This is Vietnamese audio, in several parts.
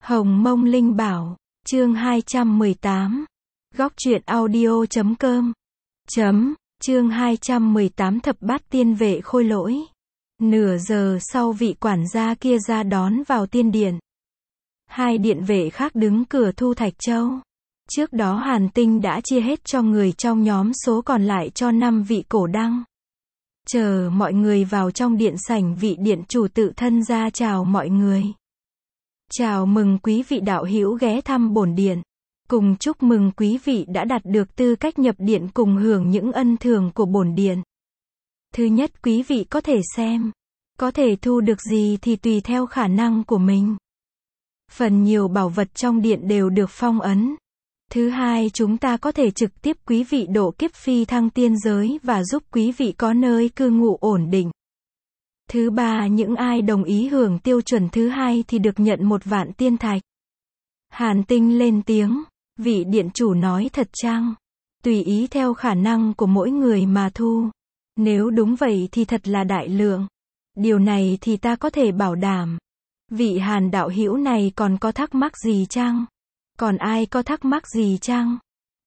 Hồng Mông Linh Bảo, chương 218. Góc truyện audio.com. Chương 218 Thập Bát Tiên Vệ Khôi Lỗi. Nửa giờ sau vị quản gia kia ra đón vào tiên điện. Hai điện vệ khác đứng cửa thu thạch châu. Trước đó Hàn Tinh đã chia hết cho người trong nhóm số còn lại cho 5 vị cổ đăng. Chờ mọi người vào trong điện sảnh, vị điện chủ tự thân ra chào mọi người. Chào mừng quý vị đạo hữu ghé thăm bổn điện. Cùng chúc mừng quý vị đã đạt được tư cách nhập điện cùng hưởng những ân thường của bổn điện. Thứ nhất, quý vị có thể xem, có thể thu được gì thì tùy theo khả năng của mình. Phần nhiều bảo vật trong điện đều được phong ấn. Thứ hai, chúng ta có thể trực tiếp quý vị độ kiếp phi thăng tiên giới và giúp quý vị có nơi cư ngụ ổn định. Thứ ba, những ai đồng ý hưởng tiêu chuẩn thứ hai thì được nhận 1 vạn tiên thạch. Hàn Tinh lên tiếng, vị điện chủ nói thật chăng? Tùy ý theo khả năng của mỗi người mà thu. Nếu đúng vậy thì thật là đại lượng. Điều này thì ta có thể bảo đảm. Vị Hàn đạo hữu này còn có thắc mắc gì chăng? Còn ai có thắc mắc gì chăng?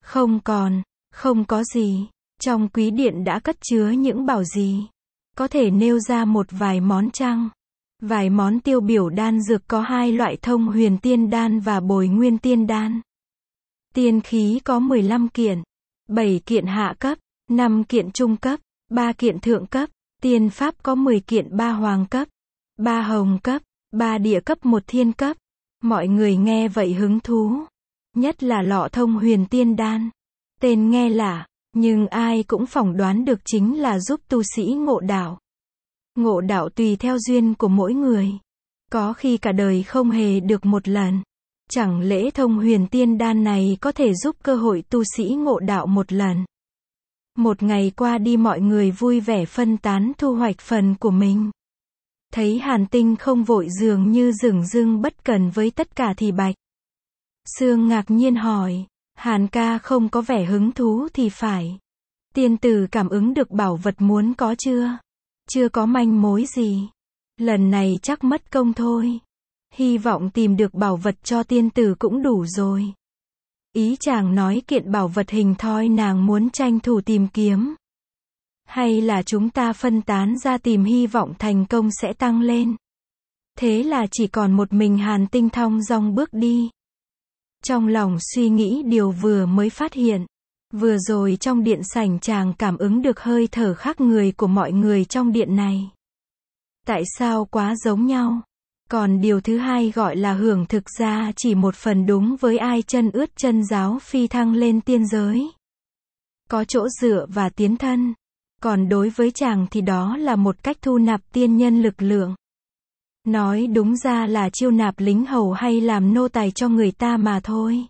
Không có gì. Trong quý điện đã cất chứa những bảo gì? Có thể nêu ra một vài món chăng? Vài món tiêu biểu đan dược có 2 loại: Thông Huyền Tiên Đan và Bồi Nguyên Tiên Đan. Tiên khí có 15 kiện, 7 kiện hạ cấp, 5 kiện trung cấp, 3 kiện thượng cấp. Tiên pháp có 10 kiện, 3 hoàng cấp, 3 hồng cấp, 3 địa cấp, 1 thiên cấp. Mọi người nghe vậy hứng thú. Nhất là lọ Thông Huyền Tiên Đan. Tên nghe lạ, nhưng ai cũng phỏng đoán được chính là giúp tu sĩ ngộ đạo. Ngộ đạo tùy theo duyên của mỗi người. Có khi cả đời không hề được một lần. Chẳng lẽ Thông Huyền Tiên Đan này có thể giúp cơ hội tu sĩ ngộ đạo một lần? Một ngày qua đi, mọi người vui vẻ phân tán thu hoạch phần của mình. Thấy Hàn Tinh không vội, dường như dửng dưng bất cần với tất cả thì Bạch Sương ngạc nhiên hỏi, Hàn ca không có vẻ hứng thú thì phải. Tiên tử cảm ứng được bảo vật muốn có chưa? Chưa có manh mối gì. Lần này chắc mất công thôi. Hy vọng tìm được bảo vật cho tiên tử cũng đủ rồi. Ý chàng nói kiện bảo vật hình thoi nàng muốn tranh thủ tìm kiếm. Hay là chúng ta phân tán ra tìm, hy vọng thành công sẽ tăng lên. Thế là chỉ còn một mình Hàn Tinh thong dong bước đi. Trong lòng suy nghĩ điều vừa mới phát hiện. Vừa rồi trong điện sảnh chàng cảm ứng được hơi thở khác người của mọi người trong điện này. Tại sao quá giống nhau? Còn điều thứ hai gọi là hưởng, thực ra chỉ một phần đúng với ai chân ướt chân ráo phi thăng lên tiên giới. Có chỗ dựa và tiến thân. Còn đối với chàng thì đó là một cách thu nạp tiên nhân lực lượng. Nói đúng ra là chiêu nạp lính hầu hay làm nô tài cho người ta mà thôi.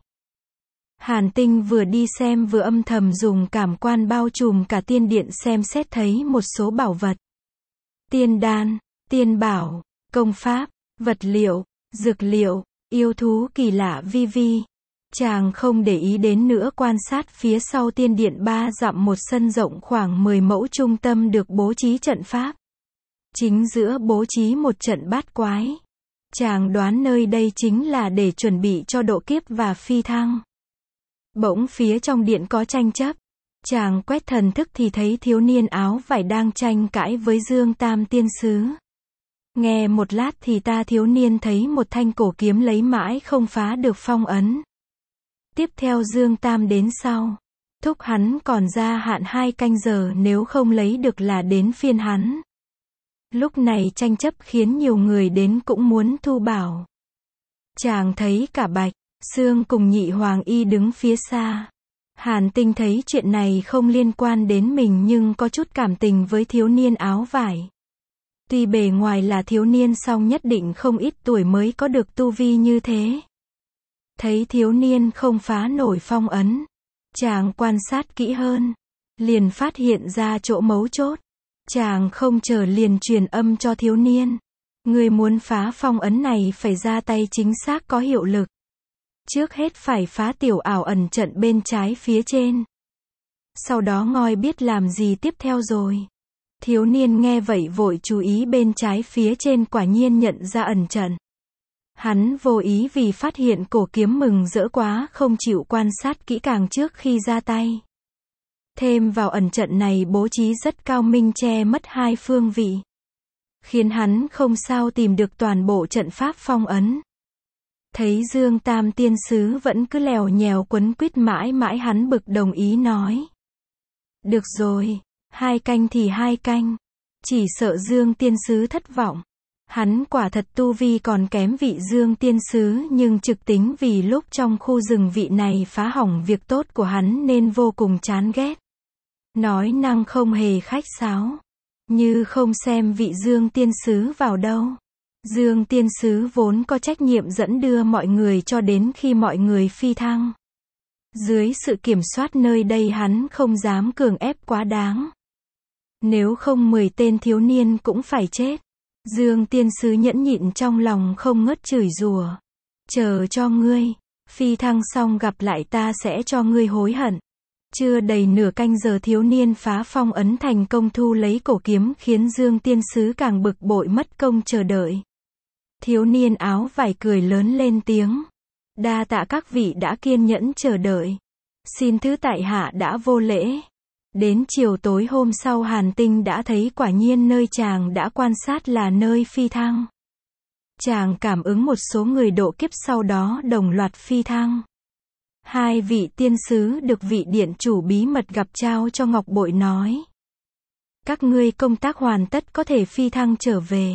Hàn Tinh vừa đi xem vừa âm thầm dùng cảm quan bao trùm cả tiên điện xem xét, thấy một số bảo vật. Tiên đan, tiên bảo, công pháp, vật liệu, dược liệu, yêu thú kỳ lạ vi vi. Chàng không để ý đến nữa, quan sát phía sau tiên điện 3 dặm một sân rộng khoảng 10 mẫu, trung tâm được bố trí trận pháp. Chính giữa bố trí một trận bát quái. Chàng đoán nơi đây chính là để chuẩn bị cho độ kiếp và phi thăng. Bỗng phía trong điện có tranh chấp. Chàng quét thần thức thì thấy thiếu niên áo vải đang tranh cãi với Dương Tam Tiên Sứ. Nghe một lát thì thiếu niên thấy một thanh cổ kiếm lấy mãi không phá được phong ấn. Tiếp theo Dương Tam đến sau. Thúc hắn còn gia hạn 2 canh giờ, nếu không lấy được là đến phiên hắn. Lúc này tranh chấp khiến nhiều người đến cũng muốn thu bảo. Chàng thấy cả Bạch Sương cùng Nhị Hoàng Y đứng phía xa. Hàn Tinh thấy chuyện này không liên quan đến mình nhưng có chút cảm tình với thiếu niên áo vải. Tuy bề ngoài là thiếu niên song nhất định không ít tuổi mới có được tu vi như thế. Thấy thiếu niên không phá nổi phong ấn. Chàng quan sát kỹ hơn. Liền phát hiện ra chỗ mấu chốt. Chàng không chờ liền truyền âm cho thiếu niên. Người muốn phá phong ấn này phải ra tay chính xác có hiệu lực. Trước hết phải phá tiểu ảo ẩn trận bên trái phía trên. Sau đó ngoi biết làm gì tiếp theo rồi. Thiếu niên nghe vậy vội chú ý bên trái phía trên, quả nhiên nhận ra ẩn trận. Hắn vô ý vì phát hiện cổ kiếm mừng rỡ quá không chịu quan sát kỹ càng trước khi ra tay. Thêm vào ẩn trận này bố trí rất cao minh che mất hai phương vị, khiến hắn không sao tìm được toàn bộ trận pháp phong ấn. Thấy Dương Tam Tiên Sứ vẫn cứ lèo nhèo quấn quýt mãi mãi, hắn bực đồng ý nói. Được rồi, 2 canh thì 2 canh. Chỉ sợ Dương Tiên Sứ thất vọng. Hắn quả thật tu vi còn kém vị Dương Tiên Sứ, nhưng trực tính vì lúc trong khu rừng vị này phá hỏng việc tốt của hắn nên vô cùng chán ghét. Nói năng không hề khách sáo, như không xem vị Dương Tiên Sứ vào đâu. Dương Tiên Sứ vốn có trách nhiệm dẫn đưa mọi người cho đến khi mọi người phi thăng. Dưới sự kiểm soát nơi đây hắn không dám cường ép quá đáng. Nếu không 10 tên thiếu niên cũng phải chết. Dương Tiên Sứ nhẫn nhịn trong lòng không ngớt chửi rủa. Chờ cho ngươi, phi thăng xong gặp lại ta sẽ cho ngươi hối hận. Chưa đầy nửa canh giờ thiếu niên phá phong ấn thành công thu lấy cổ kiếm, khiến Dương Tiên Sứ càng bực bội mất công chờ đợi. Thiếu niên áo vải cười lớn lên tiếng. Đa tạ các vị đã kiên nhẫn chờ đợi. Xin thứ tại hạ đã vô lễ. Đến chiều tối hôm sau Hàn Tinh đã thấy quả nhiên nơi chàng đã quan sát là nơi phi thăng. Chàng cảm ứng một số người độ kiếp sau đó đồng loạt phi thăng. 2 vị tiên sứ được vị điện chủ bí mật gặp trao cho ngọc bội nói. Các ngươi công tác hoàn tất có thể phi thăng trở về.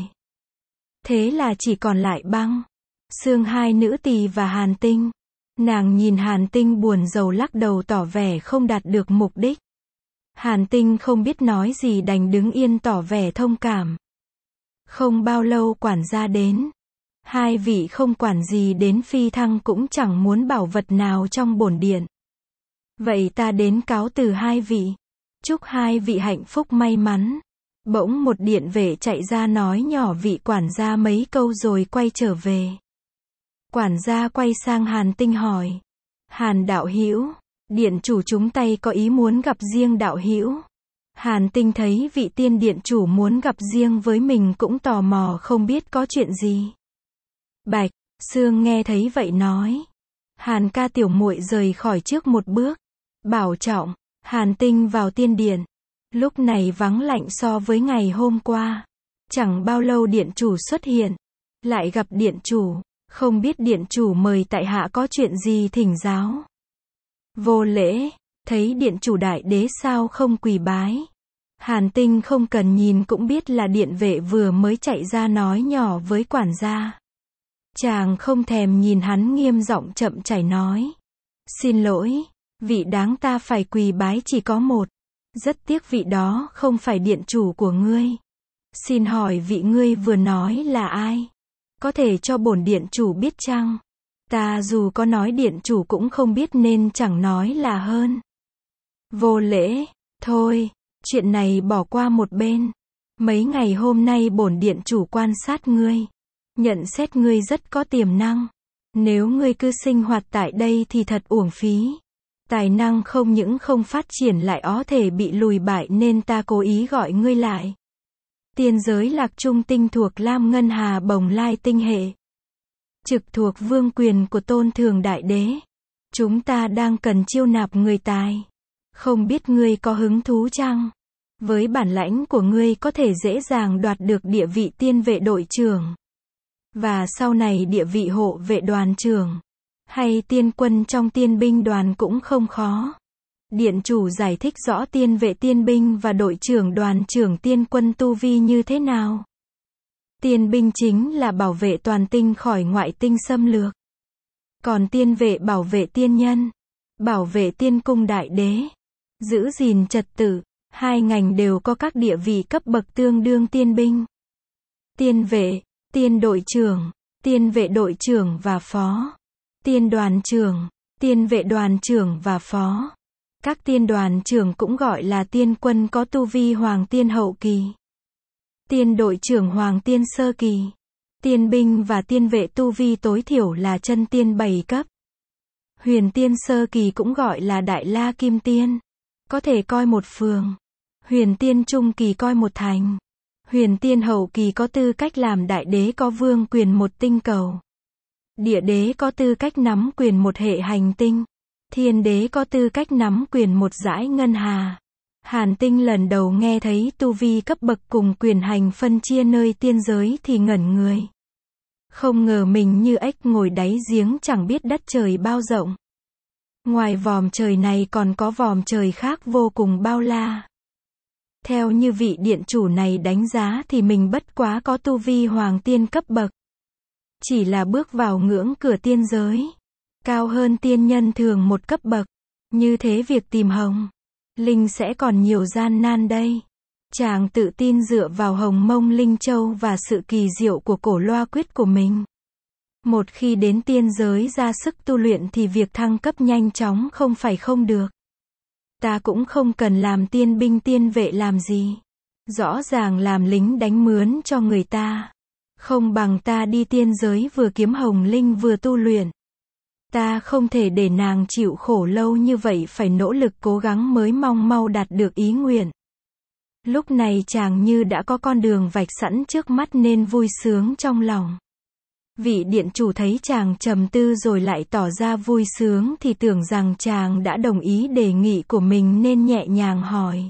Thế là chỉ còn lại Băng, Sương, 2 nữ tỳ và Hàn Tinh. Nàng nhìn Hàn Tinh buồn rầu lắc đầu tỏ vẻ không đạt được mục đích. Hàn Tinh không biết nói gì đành đứng yên tỏ vẻ thông cảm. Không bao lâu quản gia đến. 2 vị không quản gì đến phi thăng cũng chẳng muốn bảo vật nào trong bổn điện. Vậy ta đến cáo từ 2 vị. Chúc 2 vị hạnh phúc may mắn. Bỗng một điện vệ chạy ra nói nhỏ vị quản gia mấy câu rồi quay trở về. Quản gia quay sang Hàn Tinh hỏi. Hàn đạo hữu, điện chủ chúng tay có ý muốn gặp riêng đạo hữu. Hàn Tinh thấy vị tiên điện chủ muốn gặp riêng với mình cũng tò mò không biết có chuyện gì. Bạch Sương nghe thấy vậy nói. Hàn ca tiểu muội rời khỏi trước một bước. Bảo trọng. Hàn Tinh vào tiên điện. Lúc này vắng lạnh so với ngày hôm qua. Chẳng bao lâu điện chủ xuất hiện. Lại gặp điện chủ. Không biết điện chủ mời tại hạ có chuyện gì thỉnh giáo. Vô lễ. Thấy điện chủ đại đế sao không quỳ bái. Hàn Tinh không cần nhìn cũng biết là điện vệ vừa mới chạy ra nói nhỏ với quản gia. Chàng không thèm nhìn hắn nghiêm giọng chậm chảy nói. Xin lỗi, vị đáng ta phải quỳ bái chỉ có một. Rất tiếc vị đó không phải điện chủ của ngươi. Xin hỏi vị ngươi vừa nói là ai? Có thể cho bổn điện chủ biết chăng? Ta dù có nói điện chủ cũng không biết nên chẳng nói là hơn. Vô lễ, thôi, chuyện này bỏ qua một bên. Mấy ngày hôm nay bổn điện chủ quan sát ngươi. Nhận xét ngươi rất có tiềm năng. Nếu ngươi cứ sinh hoạt tại đây thì thật uổng phí. Tài năng không những không phát triển lại có thể bị lùi bại nên ta cố ý gọi ngươi lại. Tiên giới Lạc Trung tinh thuộc Lam Ngân Hà Bồng Lai tinh hệ. Trực thuộc vương quyền của Tôn Thường Đại Đế. Chúng ta đang cần chiêu nạp người tài. Không biết ngươi có hứng thú chăng? Với bản lãnh của ngươi có thể dễ dàng đoạt được địa vị tiên vệ đội trưởng. Và sau này địa vị hộ vệ đoàn trưởng. Hay tiên quân trong tiên binh đoàn cũng không khó. Điện chủ giải thích rõ tiên vệ tiên binh và đội trưởng đoàn trưởng tiên quân tu vi như thế nào. Tiên binh chính là bảo vệ toàn tinh khỏi ngoại tinh xâm lược. Còn tiên vệ bảo vệ tiên nhân, bảo vệ tiên cung đại đế, giữ gìn trật tự. 2 ngành đều có các địa vị cấp bậc tương đương tiên binh. Tiên vệ, tiên đội trưởng, tiên vệ đội trưởng và phó. Tiên đoàn trưởng, tiên vệ đoàn trưởng và phó. Các tiên đoàn trưởng cũng gọi là tiên quân có tu vi hoàng tiên hậu kỳ. Tiên đội trưởng hoàng tiên sơ kỳ. Tiên binh và tiên vệ tu vi tối thiểu là chân tiên 7 cấp. Huyền tiên sơ kỳ cũng gọi là đại la kim tiên. Có thể coi một phường. Huyền tiên trung kỳ coi một thành. Huyền tiên hậu kỳ có tư cách làm đại đế có vương quyền một tinh cầu. Địa đế có tư cách nắm quyền một hệ hành tinh. Thiên đế có tư cách nắm quyền một dải ngân hà. Hàn Tinh lần đầu nghe thấy tu vi cấp bậc cùng quyền hành phân chia nơi tiên giới thì ngẩn người. Không ngờ mình như ếch ngồi đáy giếng chẳng biết đất trời bao rộng. Ngoài vòm trời này còn có vòm trời khác vô cùng bao la. Theo như vị điện chủ này đánh giá thì mình bất quá có tu vi hoàng tiên cấp bậc. Chỉ là bước vào ngưỡng cửa tiên giới. Cao hơn tiên nhân thường một cấp bậc. Như thế việc tìm Hồng Linh sẽ còn nhiều gian nan đây. Chàng tự tin dựa vào Hồng Mông Linh Châu và sự kỳ diệu của cổ loa quyết của mình. Một khi đến tiên giới ra sức tu luyện thì việc thăng cấp nhanh chóng không phải không được. Ta cũng không cần làm tiên binh tiên vệ làm gì. Rõ ràng làm lính đánh mướn cho người ta. Không bằng ta đi tiên giới vừa kiếm Hồng Linh vừa tu luyện. Ta không thể để nàng chịu khổ lâu như vậy, phải nỗ lực cố gắng mới mong mau đạt được ý nguyện. Lúc này chàng như đã có con đường vạch sẵn trước mắt nên vui sướng trong lòng. Vị điện chủ thấy chàng trầm tư rồi lại tỏ ra vui sướng thì tưởng rằng chàng đã đồng ý đề nghị của mình nên nhẹ nhàng hỏi.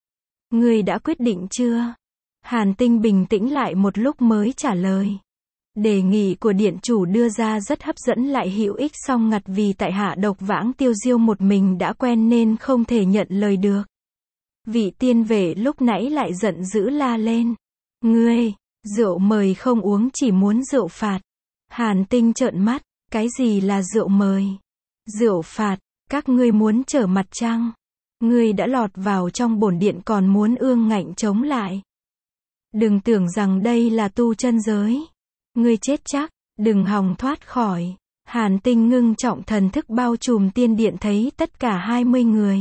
Ngươi đã quyết định chưa? Hàn Tinh bình tĩnh lại một lúc mới trả lời. Đề nghị của điện chủ đưa ra rất hấp dẫn lại hữu ích, song ngặt vì tại hạ độc vãng tiêu diêu một mình đã quen nên không thể nhận lời được. Vị tiên vệ lúc nãy lại giận dữ la lên. Ngươi, rượu mời không uống chỉ muốn rượu phạt. Hàn Tinh trợn mắt, cái gì là rượu mời? Rượu phạt, các ngươi muốn trở mặt chăng? Ngươi đã lọt vào trong bổn điện còn muốn ương ngạnh chống lại. Đừng tưởng rằng đây là tu chân giới. Ngươi chết chắc, đừng hòng thoát khỏi. Hàn Tinh ngưng trọng thần thức bao trùm tiên điện thấy tất cả 20 người.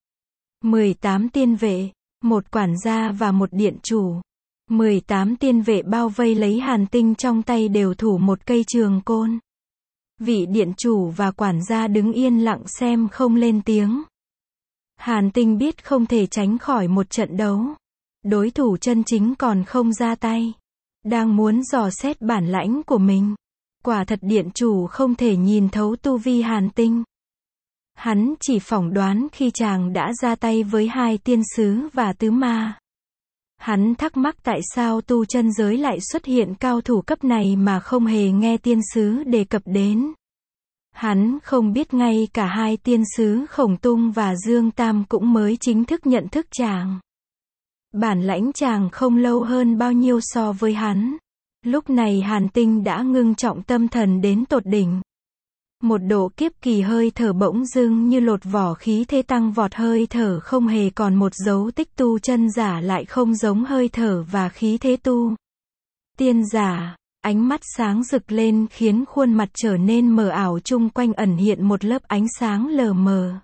18 tiên vệ, một quản gia và một điện chủ. 18 tiên vệ bao vây lấy Hàn Tinh, trong tay đều thủ một cây trường côn. Vị điện chủ và quản gia đứng yên lặng xem không lên tiếng. Hàn Tinh biết không thể tránh khỏi một trận đấu. Đối thủ chân chính còn không ra tay. Đang muốn dò xét bản lãnh của mình. Quả thật điện chủ không thể nhìn thấu tu vi Hàn Tinh. Hắn chỉ phỏng đoán khi chàng đã ra tay với 2 tiên sứ và tứ ma. Hắn thắc mắc tại sao tu chân giới lại xuất hiện cao thủ cấp này mà không hề nghe tiên sứ đề cập đến. Hắn không biết ngay cả 2 tiên sứ Khổng Tung và Dương Tam cũng mới chính thức nhận thức chàng. Bản lãnh chàng không lâu hơn bao nhiêu so với hắn. Lúc này Hàn Tinh đã ngưng trọng tâm thần đến tột đỉnh. Một độ kiếp kỳ hơi thở bỗng dưng như lột vỏ, khí thế tăng vọt, hơi thở không hề còn một dấu tích tu chân giả lại không giống hơi thở và khí thế tu tiên giả. Ánh mắt sáng rực lên khiến khuôn mặt trở nên mờ ảo, chung quanh ẩn hiện một lớp ánh sáng lờ mờ.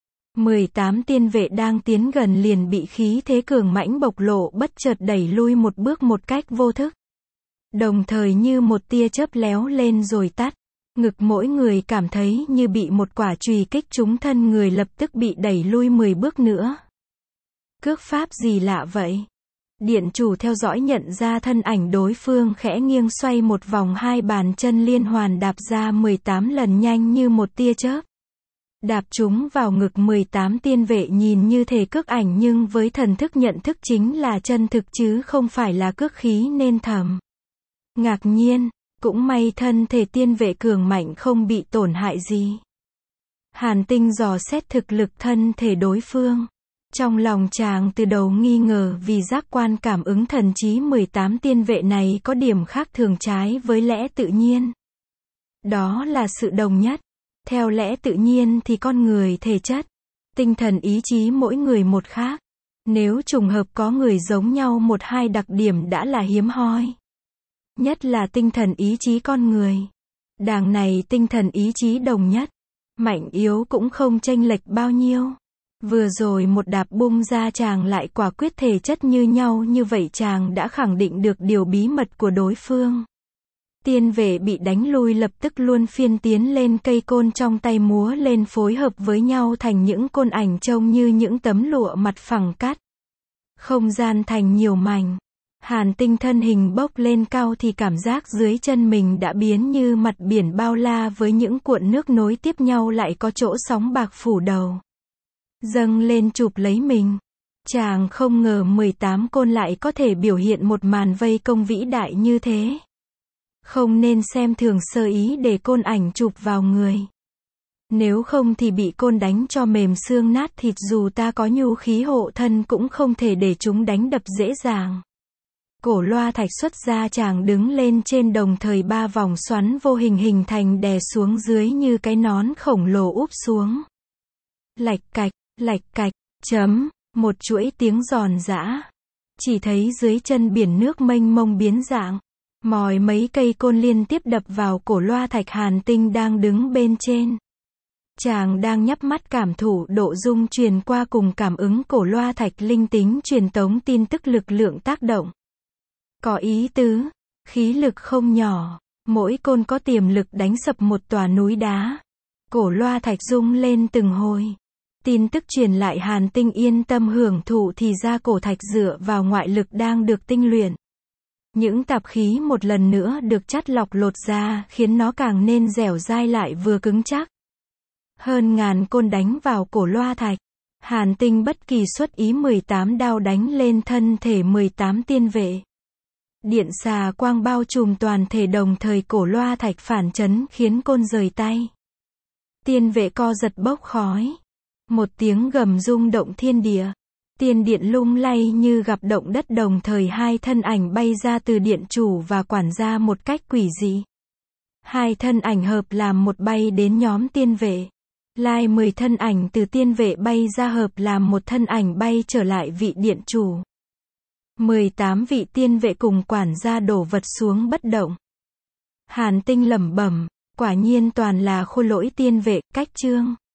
18 tiên vệ đang tiến gần liền bị khí thế cường mãnh bộc lộ bất chợt đẩy lui một bước một cách vô thức. Đồng thời như một tia chớp léo lên rồi tắt. Ngực mỗi người cảm thấy như bị một quả chùy kích trúng thân người, lập tức bị đẩy lui 10 bước nữa. Cước pháp gì lạ vậy? Điện chủ theo dõi nhận ra thân ảnh đối phương khẽ nghiêng xoay một vòng, 2 bàn chân liên hoàn đạp ra 18 lần nhanh như một tia chớp. Đạp chúng vào ngực 18 tiên vệ, nhìn như thể cước ảnh nhưng với thần thức nhận thức chính là chân thực chứ không phải là cước khí nên thầm ngạc nhiên. Cũng may thân thể tiên vệ cường mạnh không bị tổn hại gì. Hàn Tinh dò xét thực lực thân thể đối phương. Trong lòng chàng từ đầu nghi ngờ vì giác quan cảm ứng thần trí 18 tiên vệ này có điểm khác thường trái với lẽ tự nhiên. Đó là sự đồng nhất. Theo lẽ tự nhiên thì con người thể chất, tinh thần ý chí mỗi người một khác. Nếu trùng hợp có người giống nhau 1-2 đặc điểm đã là hiếm hoi. Nhất là tinh thần ý chí con người. Đàng này tinh thần ý chí đồng nhất. Mạnh yếu cũng không chênh lệch bao nhiêu. Vừa rồi một đạp bung ra chàng lại quả quyết thể chất như nhau, như vậy chàng đã khẳng định được điều bí mật của đối phương. Tiên vệ bị đánh lui lập tức luôn phiên tiến lên, cây côn trong tay múa lên phối hợp với nhau thành những côn ảnh trông như những tấm lụa mặt phẳng cắt không gian thành nhiều mảnh. Hàn Tinh thân hình bốc lên cao thì cảm giác dưới chân mình đã biến như mặt biển bao la với những cuộn nước nối tiếp nhau lại có chỗ sóng bạc phủ đầu. Dâng lên chụp lấy mình. Chàng không ngờ 18 côn lại có thể biểu hiện một màn vây công vĩ đại như thế. Không nên xem thường sơ ý để côn ảnh chụp vào người. Nếu không thì bị côn đánh cho mềm xương nát thịt, dù ta có nhu khí hộ thân cũng không thể để chúng đánh đập dễ dàng. Cổ loa thạch xuất ra, chàng đứng lên trên đồng thời 3 vòng xoắn vô hình hình thành đè xuống dưới như cái nón khổng lồ úp xuống. Lạch cạch, một chuỗi tiếng giòn giã. Chỉ thấy dưới chân biển nước mênh mông biến dạng. Mỏi mấy cây côn liên tiếp đập vào cổ loa thạch. Hàn Tinh đang đứng bên trên. Chàng đang nhắm mắt cảm thụ độ rung truyền qua cùng cảm ứng cổ loa thạch linh tính truyền tống tin tức lực lượng tác động. Có ý tứ, khí lực không nhỏ, mỗi côn có tiềm lực đánh sập một tòa núi đá. Cổ loa thạch rung lên từng hồi. Tin tức truyền lại, Hàn Tinh yên tâm hưởng thụ, thì ra cổ thạch dựa vào ngoại lực đang được tinh luyện. Những tạp khí một lần nữa được chắt lọc lột ra, khiến nó càng nên dẻo dai lại vừa cứng chắc. Hơn ngàn côn đánh vào cổ loa thạch. Hàn Tinh bất kỳ xuất ý 18 đao đánh lên thân thể 18 tiên vệ. Điện xà quang bao trùm toàn thể, đồng thời cổ loa thạch phản chấn khiến côn rời tay. Tiên vệ co giật bốc khói. Một tiếng gầm rung động thiên địa. Tiên điện lung lay như gặp động đất, đồng thời 2 thân ảnh bay ra từ điện chủ và quản gia một cách quỷ dị. 2 thân ảnh hợp làm một bay đến nhóm tiên vệ. Lai 10 thân ảnh từ tiên vệ bay ra hợp làm một thân ảnh bay trở lại vị điện chủ. 18 vị tiên vệ cùng quản gia đổ vật xuống bất động. Hàn Tinh lẩm bẩm, quả nhiên toàn là khôi lỗi tiên vệ. Cách chương